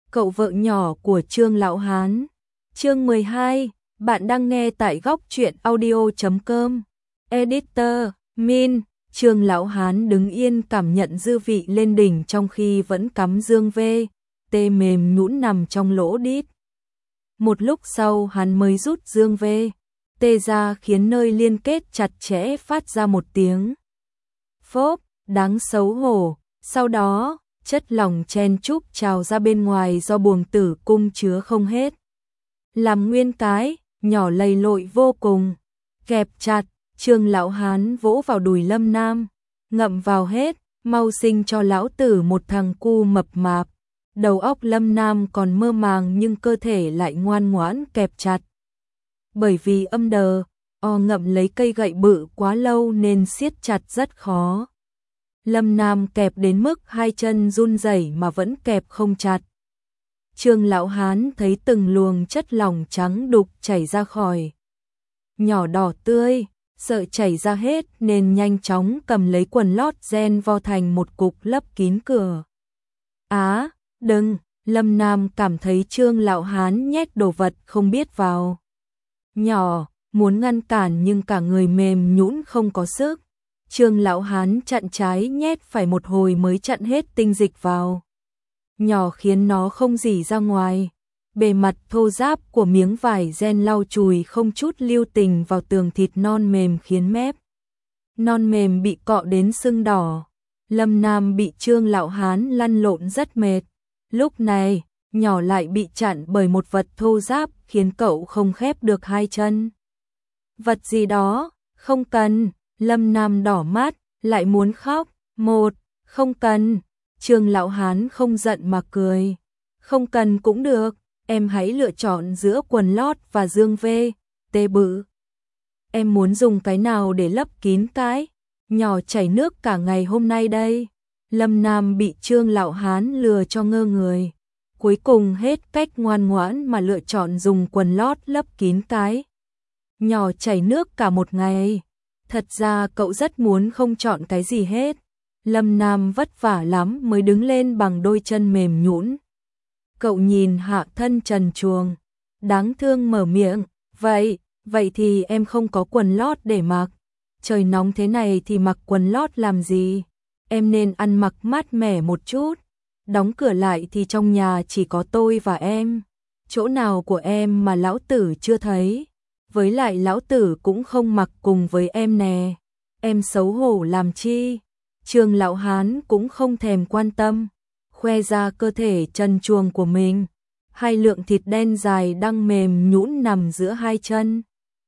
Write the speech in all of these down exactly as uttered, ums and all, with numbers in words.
Cậu vợ nhỏ của Trương Lão Hán. Chương mười hai, bạn đang nghe tại góc truyện audio chấm com. Editor, Min. Trương Lão Hán đứng yên cảm nhận dư vị lên đỉnh trong khi vẫn cắm dương vê, tê mềm nhũn nằm trong lỗ đít. Một lúc sau hắn mới rút dương vê, tê ra khiến nơi liên kết chặt chẽ phát ra một tiếng phốp, đáng xấu hổ. Sau đó, chất lỏng chen chúc trào ra bên ngoài do buồng tử cung chứa không hết. Làm nguyên cái, nhỏ lầy lội vô cùng. Kẹp chặt, Trương Lão Hán vỗ vào đùi Lâm Nam. Ngậm vào hết, mau sinh cho lão tử một thằng cu mập mạp. Đầu óc Lâm Nam còn mơ màng nhưng cơ thể lại ngoan ngoãn kẹp chặt. Bởi vì âm đờ, o ngậm lấy cây gậy bự quá lâu nên siết chặt rất khó. Lâm Nam kẹp đến mức hai chân run rẩy mà vẫn kẹp không chặt. Trương Lão Hán thấy từng luồng chất lỏng trắng đục chảy ra khỏi nhỏ đỏ tươi, sợ chảy ra hết nên nhanh chóng cầm lấy quần lót ren vo thành một cục lấp kín cửa. Á, đừng, Lâm Nam cảm thấy Trương Lão Hán nhét đồ vật không biết vào nhỏ, muốn ngăn cản nhưng cả người mềm nhũn không có sức. Trương Lão Hán chặn trái nhét phải một hồi mới chặn hết tinh dịch vào nhỏ khiến nó không rỉ ra ngoài. Bề mặt thô ráp của miếng vải ren lau chùi không chút lưu tình vào tường thịt non mềm khiến mép non mềm bị cọ đến sưng đỏ. Lâm Nam bị Trương Lão Hán lăn lộn rất mệt. Lúc này, nhỏ lại bị chặn bởi một vật thô ráp khiến cậu không khép được hai chân. Vật gì đó, không cần. Lâm Nam đỏ mắt, lại muốn khóc. Một, không cần. Trương Lão Hán không giận mà cười. Không cần cũng được, em hãy lựa chọn giữa quần lót và dương vê, tê bự. Em muốn dùng cái nào để lấp kín cái nhỏ chảy nước cả ngày hôm nay đây. Lâm Nam bị Trương Lão Hán lừa cho ngơ người. Cuối cùng hết cách ngoan ngoãn mà lựa chọn dùng quần lót lấp kín cái nhỏ chảy nước cả một ngày. Thật ra cậu rất muốn không chọn cái gì hết. Lâm Nam vất vả lắm mới đứng lên bằng đôi chân mềm nhũn. Cậu nhìn hạ thân trần truồng, đáng thương mở miệng, vậy, vậy thì em không có quần lót để mặc. Trời nóng thế này thì mặc quần lót làm gì? Em nên ăn mặc mát mẻ một chút. Đóng cửa lại thì trong nhà chỉ có tôi và em. Chỗ nào của em mà lão tử chưa thấy? Với lại lão tử cũng không mặc cùng với em nè. Em xấu hổ làm chi? Trương Lão Hán cũng không thèm quan tâm, khoe ra cơ thể trần truồng của mình. Hai lượng thịt đen dài đang mềm nhũn nằm giữa hai chân.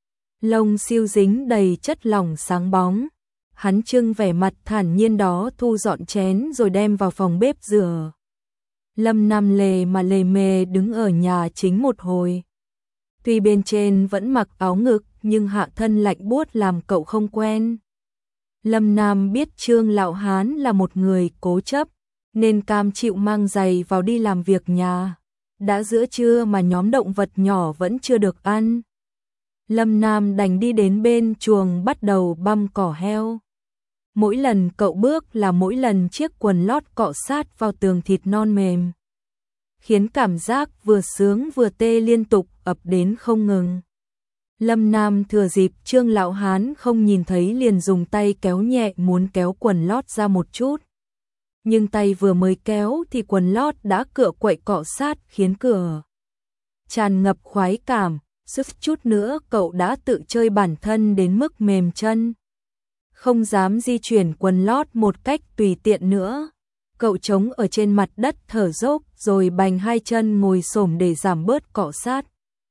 Lông siêu dính đầy chất lỏng sáng bóng. Hắn trưng vẻ mặt thản nhiên đó thu dọn chén rồi đem vào phòng bếp rửa. Lâm Nam lề mà lề mề đứng ở nhà chính một hồi. Tuy bên trên vẫn mặc áo ngực nhưng hạ thân lạnh buốt làm cậu không quen. Lâm Nam biết Trương Lão Hán là một người cố chấp, nên cam chịu mang giày vào đi làm việc nhà. Đã giữa trưa mà nhóm động vật nhỏ vẫn chưa được ăn. Lâm Nam đành đi đến bên chuồng bắt đầu băm cỏ heo. Mỗi lần cậu bước là mỗi lần chiếc quần lót cọ sát vào tường thịt non mềm, khiến cảm giác vừa sướng vừa tê liên tục ập đến không ngừng. Lâm Nam thừa dịp Trương Lão Hán không nhìn thấy liền dùng tay kéo nhẹ muốn kéo quần lót ra một chút. Nhưng tay vừa mới kéo thì quần lót đã cựa quậy cọ sát khiến cửa tràn ngập khoái cảm. Sức chút nữa cậu đã tự chơi bản thân đến mức mềm chân. Không dám di chuyển quần lót một cách tùy tiện nữa. Cậu chống ở trên mặt đất thở dốc rồi bành hai chân ngồi xổm để giảm bớt cọ sát.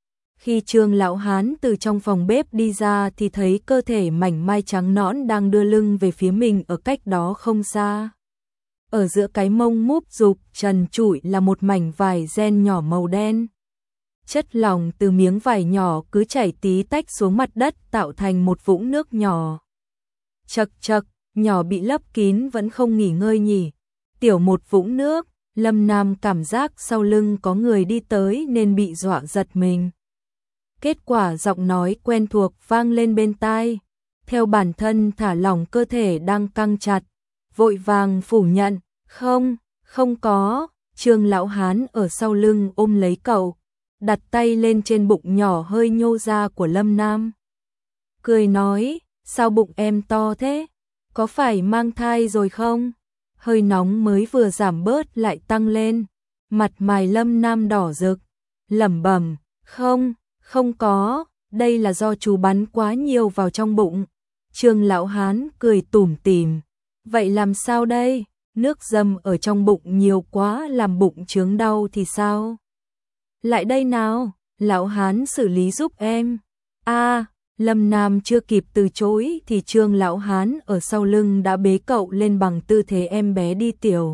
Khi Trương Lão Hán từ trong phòng bếp đi ra thì thấy cơ thể mảnh mai trắng nõn đang đưa lưng về phía mình ở cách đó không xa. Ở giữa cái mông múp rục trần trụi là một mảnh vải ren nhỏ màu đen. Chất lỏng từ miếng vải nhỏ cứ chảy tí tách xuống mặt đất tạo thành một vũng nước nhỏ. Chật chật, nhỏ bị lấp kín vẫn không nghỉ ngơi nhỉ. Tiểu một vũng nước, Lâm Nam cảm giác sau lưng có người đi tới nên bị dọa giật mình. Kết quả giọng nói quen thuộc vang lên bên tai. Theo bản thân thả lỏng cơ thể đang căng chặt, vội vàng phủ nhận, không, không có. Trương lão hán ở sau lưng ôm lấy cậu, đặt tay lên trên bụng nhỏ hơi nhô ra của Lâm Nam. Cười nói, sao bụng em to thế? Có phải mang thai rồi không? Hơi nóng mới vừa giảm bớt lại tăng lên. Mặt mày Lâm Nam đỏ rực, lẩm bẩm, không, không có, đây là do chú bắn quá nhiều vào trong bụng. Trương lão hán cười tủm tỉm, vậy làm sao đây? Nước dâm ở trong bụng nhiều quá làm bụng chướng đau thì sao? Lại đây nào, lão hán xử lý giúp em. A, Lâm Nam chưa kịp từ chối thì Trương lão hán ở sau lưng đã bế cậu lên bằng tư thế em bé đi tiểu.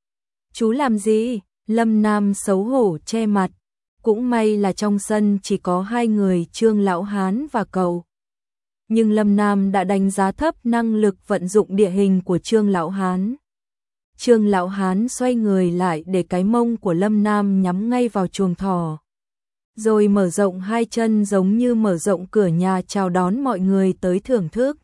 Chú làm gì? Lâm Nam xấu hổ che mặt. Cũng may là trong sân chỉ có hai người Trương lão hán và cậu. Nhưng Lâm Nam đã đánh giá thấp năng lực vận dụng địa hình của Trương lão hán. Trương lão hán xoay người lại để cái mông của Lâm Nam nhắm ngay vào chuồng thỏ. Rồi mở rộng hai chân giống như mở rộng cửa nhà chào đón mọi người tới thưởng thức.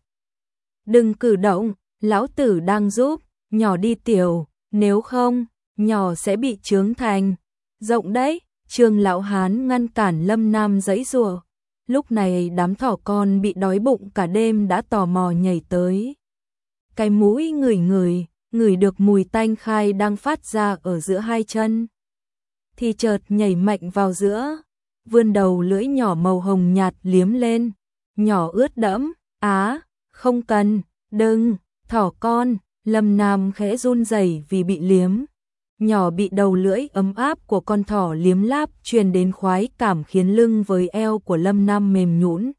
Đừng cử động, lão tử đang giúp, nhỏ đi tiểu, nếu không, nhỏ sẽ bị chướng thành. Rộng đấy, Trương lão hán ngăn cản Lâm Nam giãy giụa. Lúc này đám thỏ con bị đói bụng cả đêm đã tò mò nhảy tới. Cái mũi ngửi ngửi, ngửi được mùi tanh khai đang phát ra ở giữa hai chân. Thì chợt nhảy mạnh vào giữa, vươn đầu lưỡi nhỏ màu hồng nhạt liếm lên. Nhỏ ướt đẫm, á, không cần, đừng, thỏ con. Lâm Nam khẽ run rẩy vì bị liếm. Nhỏ bị đầu lưỡi ấm áp của con thỏ liếm láp truyền đến khoái cảm khiến lưng với eo của Lâm Nam mềm nhũn.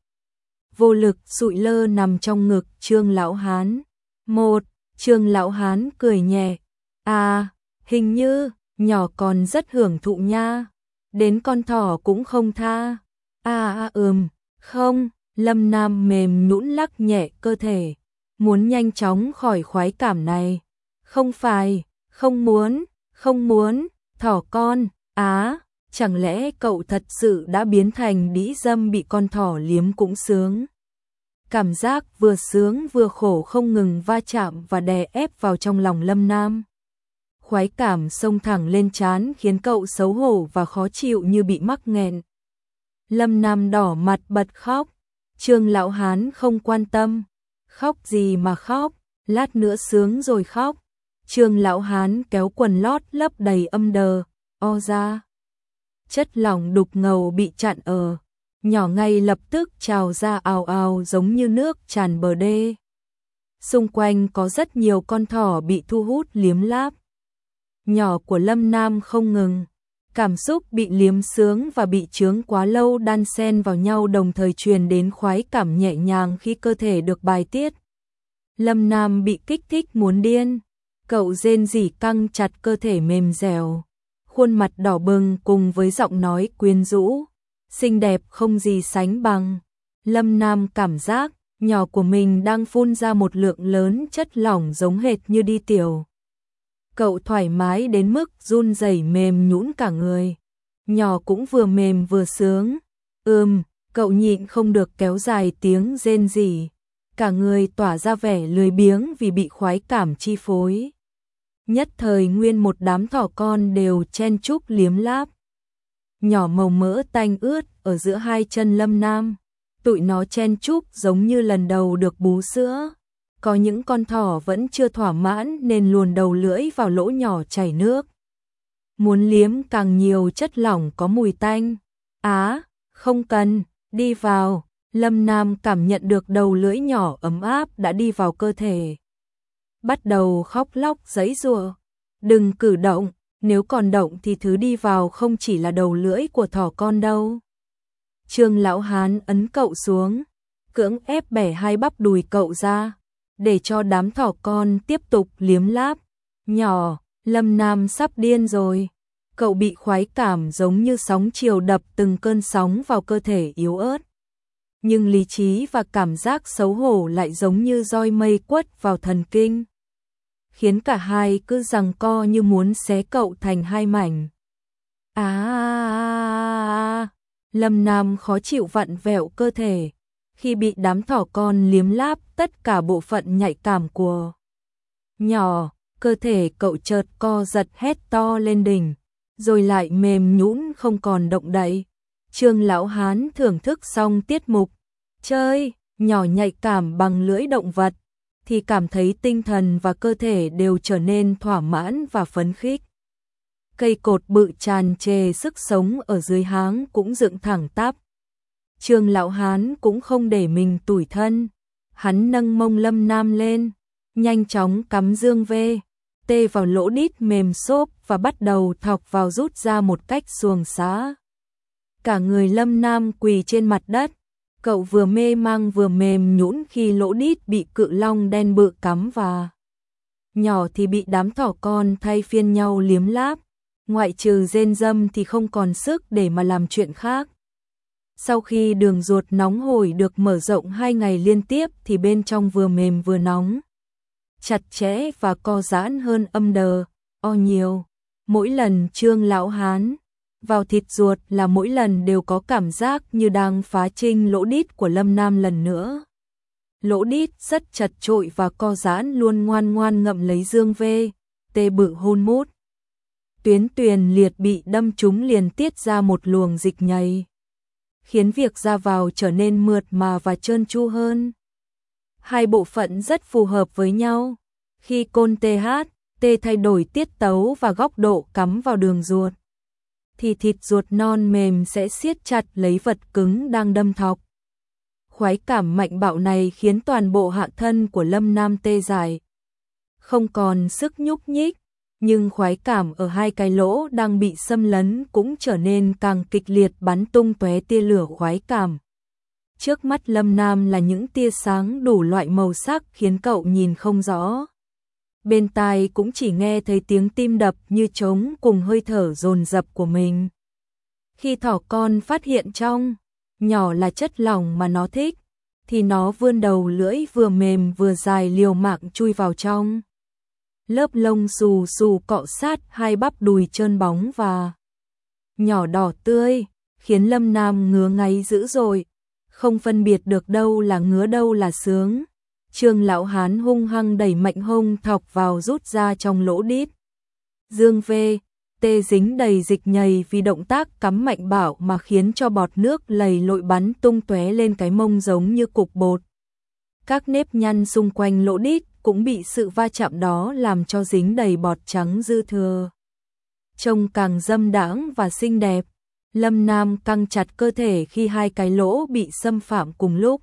Vô lực sụi lơ nằm trong ngực Trương lão hán. Một, Trương lão hán cười nhẹ. À, hình như, nhỏ còn rất hưởng thụ nha. Đến con thỏ cũng không tha. À à ừm, không, Lâm Nam mềm nhũn lắc nhẹ cơ thể. Muốn nhanh chóng khỏi khoái cảm này. Không phải, không muốn. Không muốn, thỏ con, á, chẳng lẽ cậu thật sự đã biến thành đĩ dâm bị con thỏ liếm cũng sướng. Cảm giác vừa sướng vừa khổ không ngừng va chạm và đè ép vào trong lòng Lâm Nam. Khoái cảm xông thẳng lên trán khiến cậu xấu hổ và khó chịu như bị mắc nghẹn. Lâm Nam đỏ mặt bật khóc, Trương lão hán không quan tâm. Khóc gì mà khóc, lát nữa sướng rồi khóc. Trương lão hán kéo quần lót lấp đầy âm đờ, o ra. Chất lỏng đục ngầu bị chặn ở, nhỏ ngay lập tức trào ra ào ào giống như nước tràn bờ đê. Xung quanh có rất nhiều con thỏ bị thu hút liếm láp. Nhỏ của Lâm Nam không ngừng, cảm xúc bị liếm sướng và bị chướng quá lâu đan xen vào nhau đồng thời truyền đến khoái cảm nhẹ nhàng khi cơ thể được bài tiết. Lâm Nam bị kích thích muốn điên. Cậu rên rỉ căng chặt cơ thể mềm dẻo, khuôn mặt đỏ bừng cùng với giọng nói quyến rũ, xinh đẹp không gì sánh bằng. Lâm Nam cảm giác nhỏ của mình đang phun ra một lượng lớn chất lỏng giống hệt như đi tiểu. Cậu thoải mái đến mức run rẩy mềm nhũn cả người. Nhỏ cũng vừa mềm vừa sướng. Ừm, cậu nhịn không được kéo dài tiếng rên rỉ. Cả người tỏa ra vẻ lười biếng vì bị khoái cảm chi phối. Nhất thời nguyên một đám thỏ con đều chen chúc liếm láp. Nhỏ màu mỡ tanh ướt ở giữa hai chân Lâm Nam. Tụi nó chen chúc giống như lần đầu được bú sữa. Có những con thỏ vẫn chưa thỏa mãn nên luồn đầu lưỡi vào lỗ nhỏ chảy nước. Muốn liếm càng nhiều chất lỏng có mùi tanh. Á, không cần, đi vào. Lâm Nam cảm nhận được đầu lưỡi nhỏ ấm áp đã đi vào cơ thể. Bắt đầu khóc lóc giãy giụa. Đừng cử động, nếu còn động thì thứ đi vào không chỉ là đầu lưỡi của thỏ con đâu. Trương lão hán ấn cậu xuống, cưỡng ép bẻ hai bắp đùi cậu ra, để cho đám thỏ con tiếp tục liếm láp. Nhỏ, Lâm Nam sắp điên rồi. Cậu bị khoái cảm giống như sóng chiều đập từng cơn sóng vào cơ thể yếu ớt. Nhưng lý trí và cảm giác xấu hổ lại giống như roi mây quất vào thần kinh, khiến cả hai cứ giằng co như muốn xé cậu thành hai mảnh. À, à, à, à. Lâm Nam khó chịu vặn vẹo cơ thể khi bị đám thỏ con liếm láp tất cả bộ phận nhạy cảm của nhỏ. Cơ thể cậu chợt co giật hét to lên đỉnh, rồi lại mềm nhũn không còn động đậy. Trương Lão Hán thưởng thức xong tiết mục chơi nhỏ nhạy cảm bằng lưỡi động vật, thì cảm thấy tinh thần và cơ thể đều trở nên thỏa mãn và phấn khích. Cây cột bự tràn trề sức sống ở dưới háng cũng dựng thẳng tắp. Trương Lão Hán cũng không để mình tủi thân, hắn nâng mông Lâm Nam lên, nhanh chóng cắm dương vê, tê vào lỗ đít mềm xốp và bắt đầu thọc vào rút ra một cách xuồng xá. Cả người Lâm Nam quỳ trên mặt đất, cậu vừa mê mang vừa mềm nhũn khi lỗ đít bị cự long đen bự cắm vào. Nhỏ thì bị đám thỏ con thay phiên nhau liếm láp, ngoại trừ rên râm thì không còn sức để mà làm chuyện khác. Sau khi đường ruột nóng hổi được mở rộng hai ngày liên tiếp thì bên trong vừa mềm vừa nóng, chặt chẽ và co giãn hơn âm đờ, o nhiều. Mỗi lần Trương Lão Hán vào thịt ruột là mỗi lần đều có cảm giác như đang phá trinh lỗ đít của Lâm Nam lần nữa. Lỗ đít rất chật trội và co giãn luôn ngoan ngoan ngậm lấy dương vê, tê bự hôn mút. Tuyến tuyền liệt bị đâm trúng liền tiết ra một luồng dịch nhầy, khiến việc ra vào trở nên mượt mà và trơn tru hơn. Hai bộ phận rất phù hợp với nhau. Khi côn tê hát, tê thay đổi tiết tấu và góc độ cắm vào đường ruột, thì thịt ruột non mềm sẽ siết chặt lấy vật cứng đang đâm thọc. Khoái cảm mạnh bạo này khiến toàn bộ hạ thân của Lâm Nam tê dại, không còn sức nhúc nhích, nhưng khoái cảm ở hai cái lỗ đang bị xâm lấn cũng trở nên càng kịch liệt, bắn tung tóe tia lửa khoái cảm. Trước mắt Lâm Nam là những tia sáng đủ loại màu sắc khiến cậu nhìn không rõ. Bên tai cũng chỉ nghe thấy tiếng tim đập như trống cùng hơi thở dồn dập của mình. Khi thỏ con phát hiện trong nhỏ là chất lỏng mà nó thích, thì nó vươn đầu lưỡi vừa mềm vừa dài liều mạng chui vào trong. Lớp lông xù xù cọ sát hai bắp đùi trơn bóng và nhỏ đỏ tươi, khiến Lâm Nam ngứa ngáy dữ dội, không phân biệt được đâu là ngứa đâu là sướng. Trương Lão Hán hung hăng đẩy mạnh hông thọc vào rút ra trong lỗ đít. Dương vê, tê dính đầy dịch nhầy vì động tác cắm mạnh bạo mà khiến cho bọt nước lầy lội bắn tung tóe lên cái mông giống như cục bột. Các nếp nhăn xung quanh lỗ đít cũng bị sự va chạm đó làm cho dính đầy bọt trắng dư thừa. Trông càng dâm đãng và xinh đẹp. Lâm Nam căng chặt cơ thể khi hai cái lỗ bị xâm phạm cùng lúc.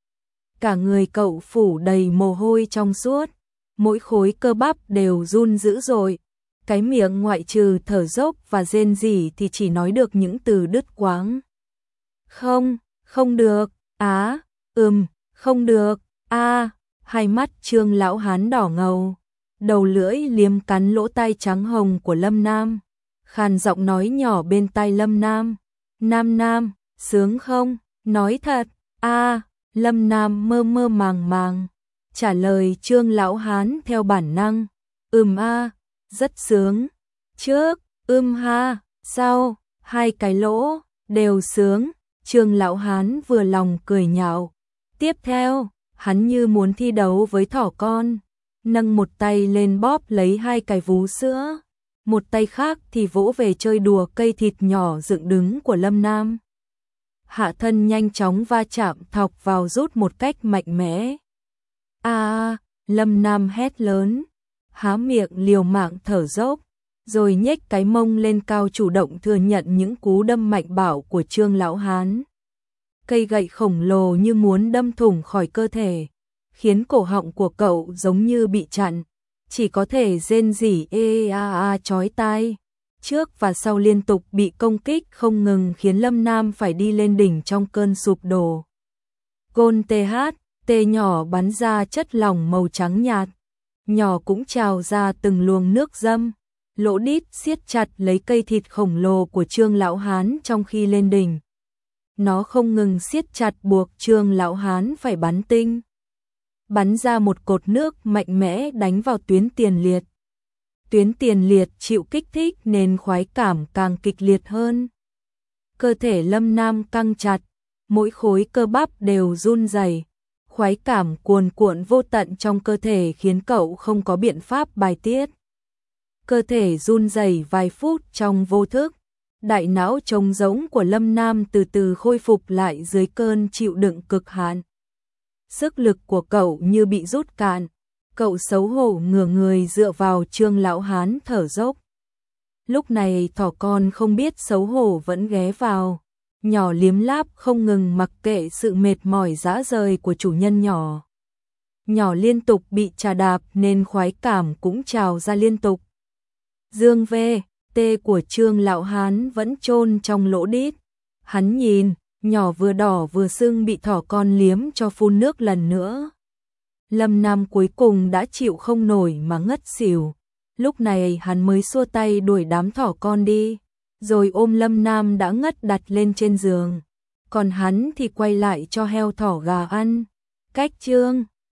Cả người cậu phủ đầy mồ hôi trong suốt, mỗi khối cơ bắp đều run dữ dội. Cái miệng ngoại trừ thở dốc và rên rỉ thì chỉ nói được những từ đứt quãng. Không, không được, á, ừm, không được, a. Hai mắt Trương Lão Hán đỏ ngầu, đầu lưỡi liếm cắn lỗ tai trắng hồng của Lâm Nam, khàn giọng nói nhỏ bên tai Lâm Nam. Nam Nam, sướng không? Nói thật, a. Lâm Nam mơ mơ màng màng, trả lời Trương Lão Hán theo bản năng. Ừm a, rất sướng. Trước, ưm ha, sau, hai cái lỗ, đều sướng. Trương Lão Hán vừa lòng cười nhạo. Tiếp theo, hắn như muốn thi đấu với thỏ con, nâng một tay lên bóp lấy hai cái vú sữa, một tay khác thì vỗ về chơi đùa cây thịt nhỏ dựng đứng của Lâm Nam. Hạ thân nhanh chóng va chạm thọc vào rút một cách mạnh mẽ. A, Lâm Nam hét lớn, há miệng liều mạng thở dốc, rồi nhếch cái mông lên cao chủ động thừa nhận những cú đâm mạnh bạo của Trương Lão Hán. Cây gậy khổng lồ như muốn đâm thủng khỏi cơ thể, khiến cổ họng của cậu giống như bị chặn, chỉ có thể rên rỉ ê a a chói tai. Trước và sau liên tục bị công kích không ngừng khiến Lâm Nam phải đi lên đỉnh trong cơn sụp đổ. Gôn tê hát, tê nhỏ bắn ra chất lỏng màu trắng nhạt, nhỏ cũng trào ra từng luồng nước dâm, lỗ đít siết chặt lấy cây thịt khổng lồ của Trương Lão Hán trong khi lên đỉnh. Nó không ngừng siết chặt buộc Trương Lão Hán phải bắn tinh. Bắn ra một cột nước mạnh mẽ đánh vào tuyến tiền liệt. Tuyến tiền liệt chịu kích thích nên khoái cảm càng kịch liệt hơn. Cơ thể Lâm Nam căng chặt, mỗi khối cơ bắp đều run rẩy. Khoái cảm cuồn cuộn vô tận trong cơ thể khiến cậu không có biện pháp bài tiết. cơ thể run rẩy vài phút trong vô thức. Đại não trống rỗng của Lâm Nam từ từ khôi phục lại dưới cơn chịu đựng cực hạn. Sức lực của cậu như bị rút cạn, cậu xấu hổ ngửa người dựa vào Trương lão hán thở dốc. Lúc này thỏ con không biết xấu hổ vẫn ghé vào, nhỏ liếm láp không ngừng mặc kệ sự mệt mỏi rã rời của chủ nhân nhỏ. Nhỏ liên tục bị chà đạp nên khoái cảm cũng trào ra liên tục. Dương ve, tê của Trương lão hán vẫn chôn trong lỗ đít. Hắn nhìn, nhỏ vừa đỏ vừa sưng bị thỏ con liếm cho phun nước lần nữa. Lâm Nam cuối cùng đã chịu không nổi mà ngất xỉu. Lúc này hắn mới xua tay đuổi đám thỏ con đi, rồi ôm Lâm Nam đã ngất đặt lên trên giường. Còn hắn thì quay lại cho heo thỏ gà ăn. Cách Trương